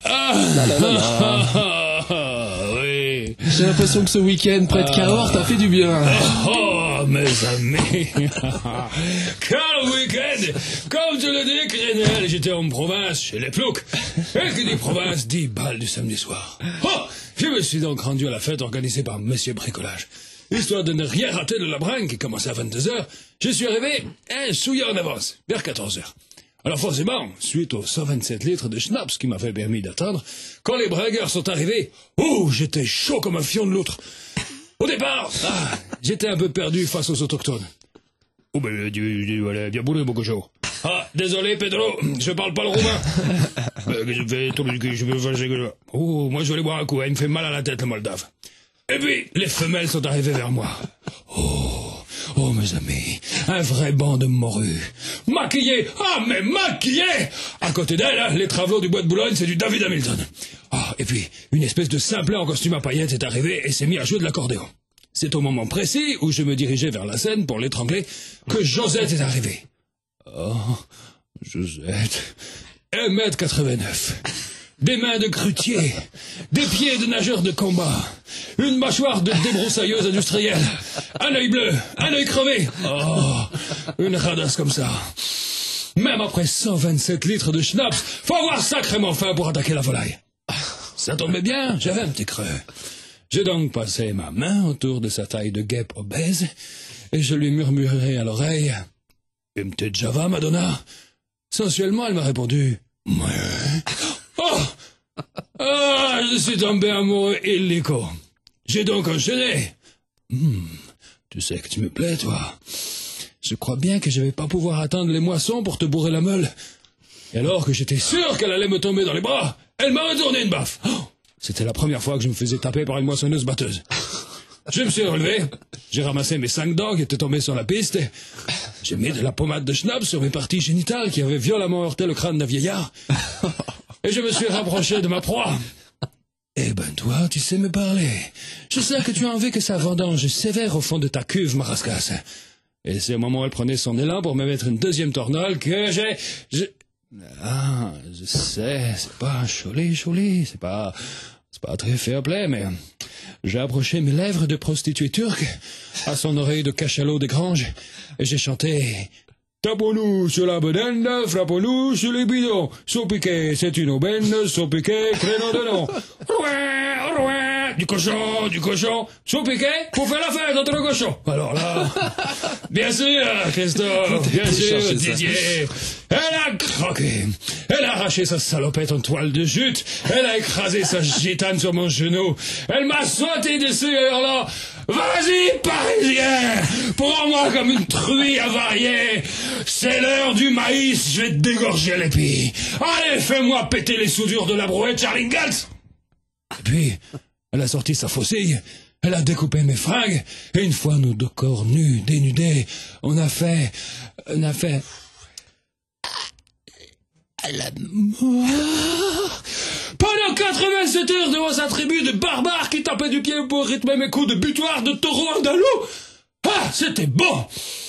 Oui. J'ai l'impression que ce week-end près de Cahors t'a fait du bien. Oh, mes amis. Quel week-end. Comme tu le dis, Crenel, j'étais en province, chez les ploucs. Et qui dit province, dit bal du samedi soir. Oh, je me suis donc rendu à la fête organisée par Monsieur Bricolage. Histoire de ne rien rater de la bringue qui commençait à 22h, je suis arrivé un souillé en avance, vers 14h. Alors forcément, suite aux 127 litres de schnapps qui m'avaient permis d'attendre, quand les bringueurs sont arrivés, j'étais chaud comme un fion de loutre. Au départ, j'étais un peu perdu face aux autochtones. Oh ben, bien boulé, mon cochon. Ah, désolé, Pedro, je parle pas le roumain. Moi je vais aller boire un coup, il me fait mal à la tête, le Moldave. Et puis, les femelles sont arrivées vers moi. Oh, mes amis, un vrai banc de morues. Maquillés, mais maquillés. À côté d'elle, les travelots du bois de Boulogne, c'est du David Hamilton. Et puis, une espèce de simplet en costume à paillettes est arrivé et s'est mis à jouer de l'accordéon. C'est au moment précis où je me dirigeais vers la scène pour l'étrangler que Josette est arrivée. Josette. 1m89. Des mains de grutier, des pieds de nageur de combat, une mâchoire de débroussailleuse industrielle, un œil bleu, un œil crevé. Une radasse comme ça. Même après 127 litres de schnapps, faut avoir sacrément faim pour attaquer la volaille. Ça tombait bien, j'avais un petit creux. J'ai donc passé ma main autour de sa taille de guêpe obèse et je lui murmurai à l'oreille « Une petite Java, Madonna ?» Sensuellement, elle m'a répondu « Ouais. » Je suis tombé amoureux illico. J'ai donc enchaîné. Tu sais que tu me plais, toi. Je crois bien que je vais pas pouvoir attendre les moissons pour te bourrer la meule. Et alors que j'étais sûr qu'elle allait me tomber dans les bras, elle m'a retourné une baffe. C'était la première fois que je me faisais taper par une moissonneuse batteuse. Je me suis relevé, j'ai ramassé mes 5 dents qui étaient tombés sur la piste, et j'ai mis de la pommade de schnapps sur mes parties génitales qui avaient violemment heurté le crâne d'un vieillard. Et je me suis rapproché de ma proie. Eh ben toi, tu sais me parler. Je sais que tu as envie que ça vendange sévère au fond de ta cuve, ma rascasse. Et c'est au moment où elle prenait son élan pour me mettre une deuxième tornole que je sais, c'est pas joli, c'est pas très fair play, mais j'ai approché mes lèvres de prostituée turque à son oreille de cachalot des granges et j'ai chanté tapons-nous sur la bedaine, frappons-nous sur les bidons. Saupiquet, c'est une aubaine, saupiquet, créneau de nom. Du cochon. Saupiquet, pour faire la fête entre cochons. Alors là, bien sûr, Christophe, bien sûr, Didier. Elle a craqué. Elle a arraché sa salopette en toile de jute. Elle a écrasé sa gitane sur mon genou. Elle m'a sauté dessus et alors là, vas-y, Parisien, prends-moi comme une truie avariée. C'est l'heure du maïs, je vais te dégorger les pieds. Allez, fais-moi péter les soudures de la brouette, Charlie Ingalls. Et puis, elle a sorti sa faucille, elle a découpé mes fringues, et une fois nos deux corps nus, dénudés, on a fait la mort. Pendant 87 heures devant sa tribu de barbares qui tapaient du pied pour rythmer mes coups de butoir de taureau andalou. C'était bon.